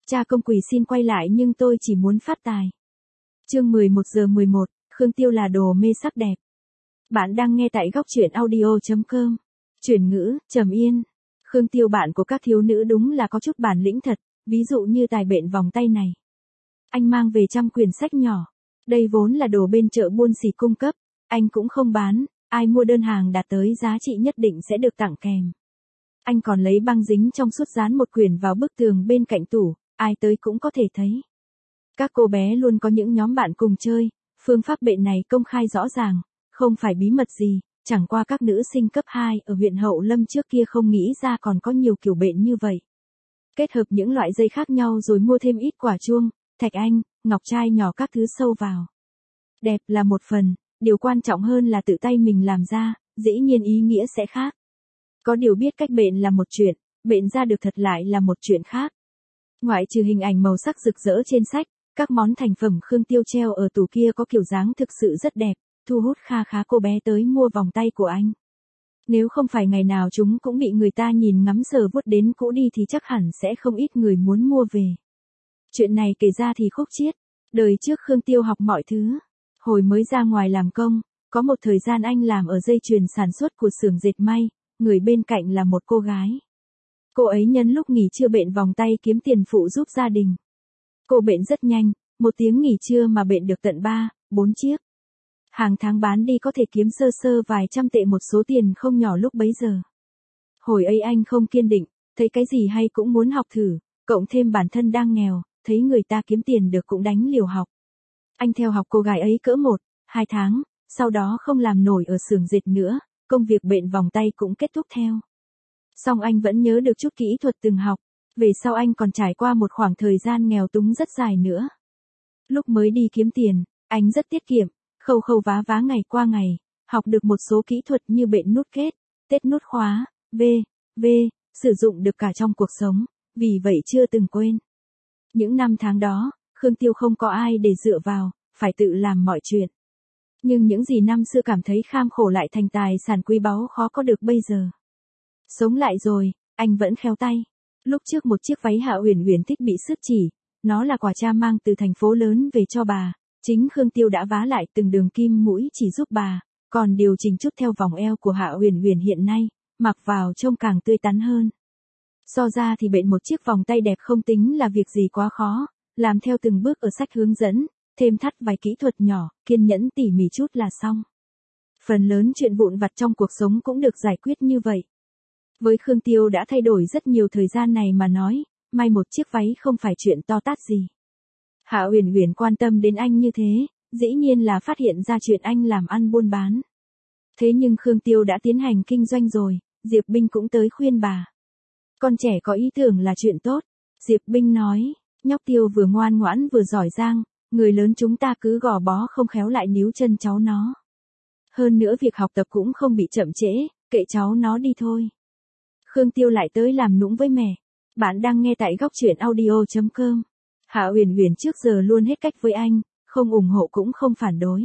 Cha công quỳ xin quay lại nhưng tôi chỉ muốn phát tài. Chương 11:11, Khương Tiêu là đồ mê sắc đẹp. Bạn đang nghe tại góc truyện audio.com. Chuyển ngữ, Trầm Yên. Khương Tiêu bạn của các thiếu nữ đúng là có chút bản lĩnh thật, ví dụ như tài bện vòng tay này. Anh mang về 100 quyển sách nhỏ. Đây vốn là đồ bên chợ buôn xỉ cung cấp, anh cũng không bán, ai mua đơn hàng đạt tới giá trị nhất định sẽ được tặng kèm. Anh còn lấy băng dính trong suốt dán một quyển vào bức tường bên cạnh tủ, ai tới cũng có thể thấy. Các cô bé luôn có những nhóm bạn cùng chơi, phương pháp bện này công khai rõ ràng, không phải bí mật gì, chẳng qua các nữ sinh cấp 2 ở huyện Hậu Lâm trước kia không nghĩ ra còn có nhiều kiểu bện như vậy. Kết hợp những loại dây khác nhau rồi mua thêm ít quả chuông, thạch anh, ngọc trai nhỏ các thứ sâu vào. Đẹp là một phần, điều quan trọng hơn là tự tay mình làm ra, dĩ nhiên ý nghĩa sẽ khác. Có điều biết cách bện là một chuyện, bện ra được thật lại là một chuyện khác. Ngoại trừ hình ảnh màu sắc rực rỡ trên sách, các món thành phẩm Khương Tiêu treo ở tủ kia có kiểu dáng thực sự rất đẹp, thu hút kha khá cô bé tới mua vòng tay của anh. Nếu không phải ngày nào chúng cũng bị người ta nhìn ngắm sờ vuốt đến cũ đi thì chắc hẳn sẽ không ít người muốn mua về. Chuyện này kể ra thì khúc chiết, đời trước Khương Tiêu học mọi thứ. Hồi mới ra ngoài làm công, có một thời gian anh làm ở dây chuyền sản xuất của xưởng dệt may, người bên cạnh là một cô gái. Cô ấy nhân lúc nghỉ trưa bện vòng tay kiếm tiền phụ giúp gia đình. Cô bện rất nhanh, 1 tiếng nghỉ trưa mà bện được tận 3-4 chiếc. Hàng tháng bán đi có thể kiếm sơ sơ vài trăm tệ, một số tiền không nhỏ lúc bấy giờ. Hồi ấy anh không kiên định, thấy cái gì hay cũng muốn học thử, cộng thêm bản thân đang nghèo, thấy người ta kiếm tiền được cũng đánh liều học. Anh theo học cô gái ấy cỡ 1-2 tháng, sau đó không làm nổi ở xưởng dệt nữa, công việc bện vòng tay cũng kết thúc theo. Song anh vẫn nhớ được chút kỹ thuật từng học, về sau anh còn trải qua một khoảng thời gian nghèo túng rất dài nữa. Lúc mới đi kiếm tiền, anh rất tiết kiệm, khâu khâu vá vá ngày qua ngày, học được một số kỹ thuật như bện nút kết, tết nút khóa, sử dụng được cả trong cuộc sống, vì vậy chưa từng quên. Những năm tháng đó, Khương Tiêu không có ai để dựa vào, phải tự làm mọi chuyện. Nhưng những gì năm xưa cảm thấy kham khổ lại thành tài sản quý báu khó có được bây giờ. Sống lại rồi, anh vẫn khéo tay. Lúc trước một chiếc váy Hạ Uyển Uyển thích bị sứt chỉ, nó là quà cha mang từ thành phố lớn về cho bà, chính Khương Tiêu đã vá lại từng đường kim mũi chỉ giúp bà, còn điều chỉnh chút theo vòng eo của Hạ Uyển Uyển hiện nay, mặc vào trông càng tươi tắn hơn. So ra thì bện một chiếc vòng tay đẹp không tính là việc gì quá khó, làm theo từng bước ở sách hướng dẫn, thêm thắt vài kỹ thuật nhỏ, kiên nhẫn tỉ mỉ chút là xong. Phần lớn chuyện vụn vặt trong cuộc sống cũng được giải quyết như vậy. Với Khương Tiêu đã thay đổi rất nhiều thời gian này mà nói, may một chiếc váy không phải chuyện to tát gì. Hạ Uyển Uyển quan tâm đến anh như thế, dĩ nhiên là phát hiện ra chuyện anh làm ăn buôn bán. Thế nhưng Khương Tiêu đã tiến hành kinh doanh rồi, Diệp Binh cũng tới khuyên bà. Con trẻ có ý tưởng là chuyện tốt, Diệp Binh nói, nhóc Tiêu vừa ngoan ngoãn vừa giỏi giang, người lớn chúng ta cứ gò bó không khéo lại níu chân cháu nó. Hơn nữa việc học tập cũng không bị chậm trễ, kệ cháu nó đi thôi. Khương Tiêu lại tới làm nũng với mẹ. Bạn đang nghe tại góc truyện audio.com. Hạ Uyển Uyển trước giờ luôn hết cách với anh, không ủng hộ cũng không phản đối.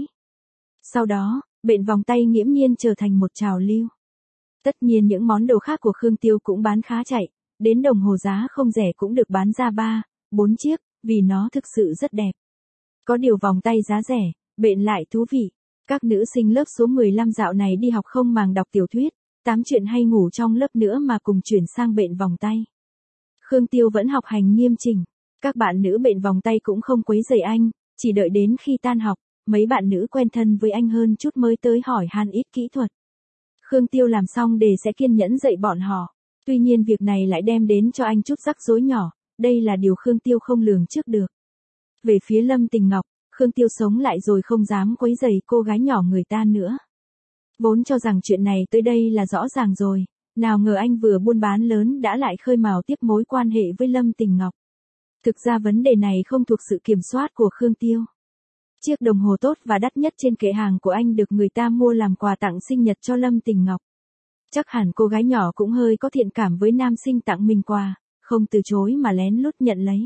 Sau đó, bện vòng tay nghiễm nhiên trở thành một trào lưu. Tất nhiên những món đồ khác của Khương Tiêu cũng bán khá chạy, đến đồng hồ giá không rẻ cũng được bán ra 3-4 chiếc, vì nó thực sự rất đẹp. Có điều vòng tay giá rẻ, bện lại thú vị. Các nữ sinh lớp số 15 dạo này đi học không màng đọc tiểu thuyết, tám chuyện hay ngủ trong lớp nữa mà cùng chuyển sang bện vòng tay. Khương Tiêu vẫn học hành nghiêm chỉnh. Các bạn nữ bện vòng tay cũng không quấy rầy anh, chỉ đợi đến khi tan học, mấy bạn nữ quen thân với anh hơn chút mới tới hỏi han ít kỹ thuật. Khương Tiêu làm xong đề sẽ kiên nhẫn dạy bọn họ. Tuy nhiên việc này lại đem đến cho anh chút rắc rối nhỏ, đây là điều Khương Tiêu không lường trước được. Về phía Lâm Tình Ngọc, Khương Tiêu sống lại rồi không dám quấy rầy cô gái nhỏ người ta nữa. Vốn cho rằng chuyện này tới đây là rõ ràng rồi, nào ngờ anh vừa buôn bán lớn đã lại khơi mào tiếp mối quan hệ với Lâm Tình Ngọc. Thực ra vấn đề này không thuộc sự kiểm soát của Khương Tiêu. Chiếc đồng hồ tốt và đắt nhất trên kệ hàng của anh được người ta mua làm quà tặng sinh nhật cho Lâm Tình Ngọc. Chắc hẳn cô gái nhỏ cũng hơi có thiện cảm với nam sinh tặng mình quà, không từ chối mà lén lút nhận lấy.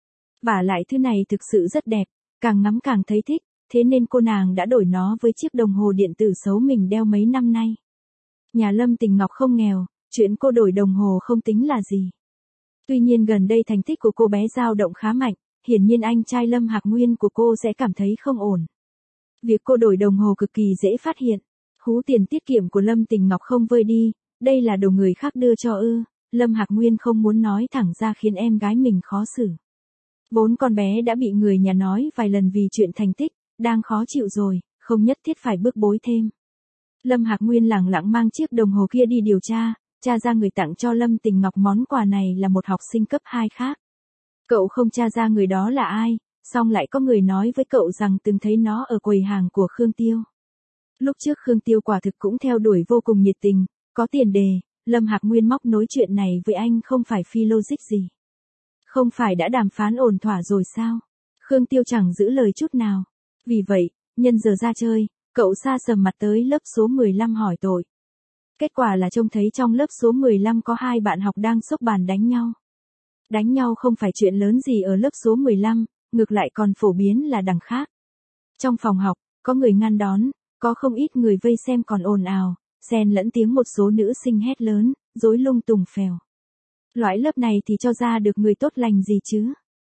Vả lại thứ này thực sự rất đẹp, càng ngắm càng thấy thích, thế nên cô nàng đã đổi nó với chiếc đồng hồ điện tử xấu mình đeo mấy năm nay. Nhà Lâm Tình Ngọc không nghèo, chuyện cô đổi đồng hồ không tính là gì. Tuy nhiên gần đây thành tích của cô bé dao động khá mạnh, hiển nhiên anh trai Lâm Hạc Nguyên của cô sẽ cảm thấy không ổn. Việc cô đổi đồng hồ cực kỳ dễ phát hiện. Hú tiền tiết kiệm của Lâm Tình Ngọc không vơi đi, đây là đồ người khác đưa cho ư. Lâm Hạc Nguyên không muốn nói thẳng ra khiến em gái mình khó xử. Vốn con bé đã bị người nhà nói vài lần vì chuyện thành tích, đang khó chịu rồi, không nhất thiết phải bức bối thêm. Lâm Hạc Nguyên lẳng lặng mang chiếc đồng hồ kia đi điều tra ra người tặng cho Lâm Tình Ngọc món quà này là một học sinh cấp 2 khác. Cậu không tra ra người đó là ai, song lại có người nói với cậu rằng từng thấy nó ở quầy hàng của Khương Tiêu. Lúc trước Khương Tiêu quả thực cũng theo đuổi vô cùng nhiệt tình, có tiền đề, Lâm Hạc Nguyên móc nối chuyện này với anh không phải phi logic gì. Không phải đã đàm phán ổn thỏa rồi sao? Khương Tiêu chẳng giữ lời chút nào. Vì vậy, nhân giờ ra chơi, cậu sa sầm mặt tới lớp số 15 hỏi tội. Kết quả là trông thấy trong lớp số 15 có 2 bạn học đang xốc bàn đánh nhau. Đánh nhau không phải chuyện lớn gì ở lớp số 15, ngược lại còn phổ biến là đằng khác. Trong phòng học, có người ngăn đón, có không ít người vây xem còn ồn ào, xen lẫn tiếng một số nữ sinh hét lớn, rối lung tùng phèo. Loại lớp này thì cho ra được người tốt lành gì chứ?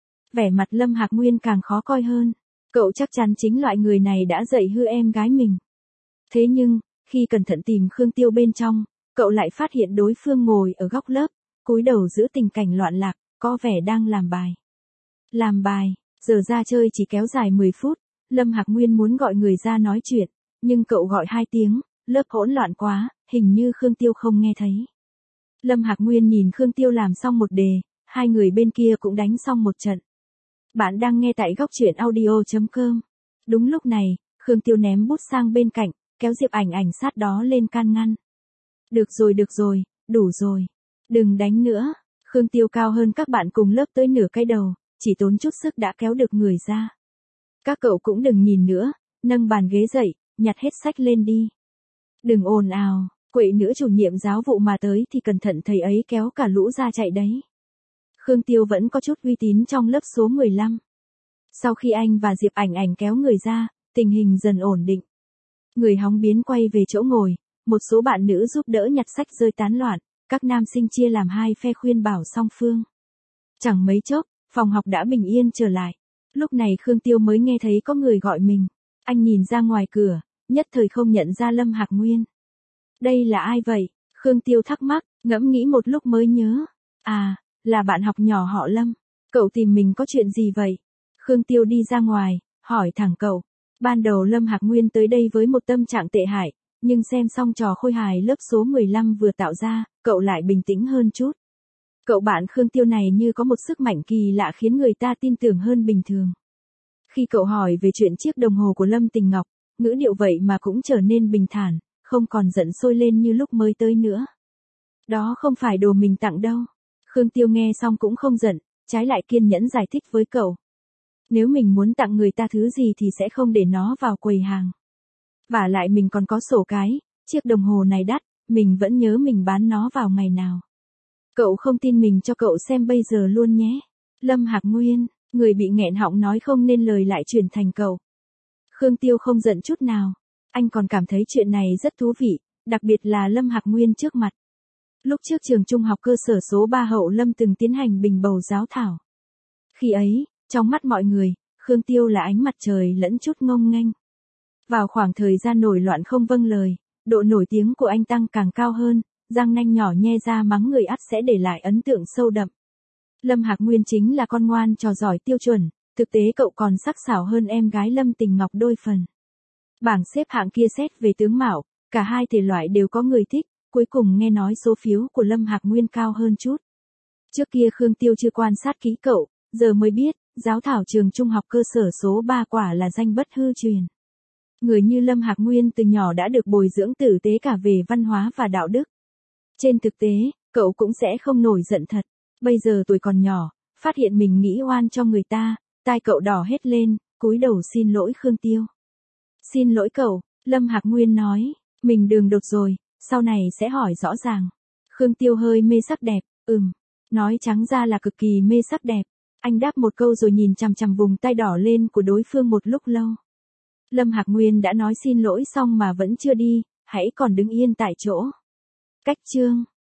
Vẻ mặt Lâm Hạc Nguyên càng khó coi hơn. Cậu chắc chắn chính loại người này đã dạy hư em gái mình. Thế nhưng, khi cẩn thận tìm Khương Tiêu bên trong, cậu lại phát hiện đối phương ngồi ở góc lớp, cúi đầu giữ tình cảnh loạn lạc, có vẻ đang làm bài. Làm bài, giờ ra chơi chỉ kéo dài 10 phút, Lâm Hạc Nguyên muốn gọi người ra nói chuyện, nhưng cậu gọi 2 tiếng, lớp hỗn loạn quá, hình như Khương Tiêu không nghe thấy. Lâm Hạc Nguyên nhìn Khương Tiêu làm xong một đề, 2 người bên kia cũng đánh xong một trận. Bạn đang nghe tại góc truyện audio.com. Đúng lúc này, Khương Tiêu ném bút sang bên cạnh, kéo Diệp Ảnh Ảnh sát đó lên can ngăn. Được rồi, đủ rồi. Đừng đánh nữa. Khương Tiêu cao hơn các bạn cùng lớp tới nửa cái đầu, chỉ tốn chút sức đã kéo được người ra. Các cậu cũng đừng nhìn nữa, nâng bàn ghế dậy, nhặt hết sách lên đi. Đừng ồn ào, quậy nữ chủ nhiệm giáo vụ mà tới thì cẩn thận thầy ấy kéo cả lũ ra chạy đấy. Khương Tiêu vẫn có chút uy tín trong lớp số 15. Sau khi anh và Diệp Ảnh Ảnh kéo người ra, tình hình dần ổn định. Người hóng biến quay về chỗ ngồi, một số bạn nữ giúp đỡ nhặt sách rơi tán loạn, các nam sinh chia làm 2 phe khuyên bảo song phương. Chẳng mấy chốc, phòng học đã bình yên trở lại. Lúc này Khương Tiêu mới nghe thấy có người gọi mình. Anh nhìn ra ngoài cửa, nhất thời không nhận ra Lâm Hạc Nguyên. Đây là ai vậy? Khương Tiêu thắc mắc, ngẫm nghĩ một lúc mới nhớ. À, là bạn học nhỏ họ Lâm. Cậu tìm mình có chuyện gì vậy? Khương Tiêu đi ra ngoài, hỏi thẳng cậu. Ban đầu Lâm Hạc Nguyên tới đây với một tâm trạng tệ hại, nhưng xem xong trò khôi hài lớp số 15 vừa tạo ra, cậu lại bình tĩnh hơn chút. Cậu bạn Khương Tiêu này như có một sức mạnh kỳ lạ khiến người ta tin tưởng hơn bình thường. Khi cậu hỏi về chuyện chiếc đồng hồ của Lâm Tình Ngọc, ngữ điệu vậy mà cũng trở nên bình thản, không còn giận sôi lên như lúc mới tới nữa. Đó không phải đồ mình tặng đâu. Khương Tiêu nghe xong cũng không giận, trái lại kiên nhẫn giải thích với cậu. Nếu mình muốn tặng người ta thứ gì thì sẽ không để nó vào quầy hàng. Vả lại mình còn có sổ cái, chiếc đồng hồ này đắt, mình vẫn nhớ mình bán nó vào ngày nào. Cậu không tin mình cho cậu xem bây giờ luôn nhé. Lâm Hạc Nguyên, người bị nghẹn họng nói không nên lời lại chuyển thành cậu. Khương Tiêu không giận chút nào. Anh còn cảm thấy chuyện này rất thú vị, đặc biệt là Lâm Hạc Nguyên trước mặt. Lúc trước trường trung học cơ sở số 3 Hậu Lâm từng tiến hành bình bầu giáo thảo. Khi ấy, trong mắt mọi người, Khương Tiêu là ánh mặt trời lẫn chút ngông nghênh. Vào khoảng thời gian nổi loạn không vâng lời, độ nổi tiếng của anh tăng càng cao hơn, răng nanh nhỏ nhe ra mắng người ắt sẽ để lại ấn tượng sâu đậm. Lâm Hạc Nguyên chính là con ngoan trò giỏi tiêu chuẩn, thực tế cậu còn sắc sảo hơn em gái Lâm Tình Ngọc đôi phần. Bảng xếp hạng kia xét về tướng mạo, cả hai thể loại đều có người thích, cuối cùng nghe nói số phiếu của Lâm Hạc Nguyên cao hơn chút. Trước kia Khương Tiêu chưa quan sát kỹ cậu, giờ mới biết, giáo thảo trường trung học cơ sở số 3 quả là danh bất hư truyền. Người như Lâm Hạc Nguyên từ nhỏ đã được bồi dưỡng tử tế cả về văn hóa và đạo đức. Trên thực tế, cậu cũng sẽ không nổi giận thật. Bây giờ tuổi còn nhỏ, phát hiện mình nghĩ oan cho người ta, tai cậu đỏ hết lên, cúi đầu xin lỗi Khương Tiêu. Xin lỗi cậu, Lâm Hạc Nguyên nói, mình đường đột rồi, sau này sẽ hỏi rõ ràng. Khương Tiêu hơi mê sắc đẹp, nói trắng ra là cực kỳ mê sắc đẹp. Anh đáp một câu rồi nhìn chằm chằm vùng tay đỏ lên của đối phương một lúc lâu. Lâm Hạc Nguyên đã nói xin lỗi xong mà vẫn chưa đi, hãy còn đứng yên tại chỗ. Cách chương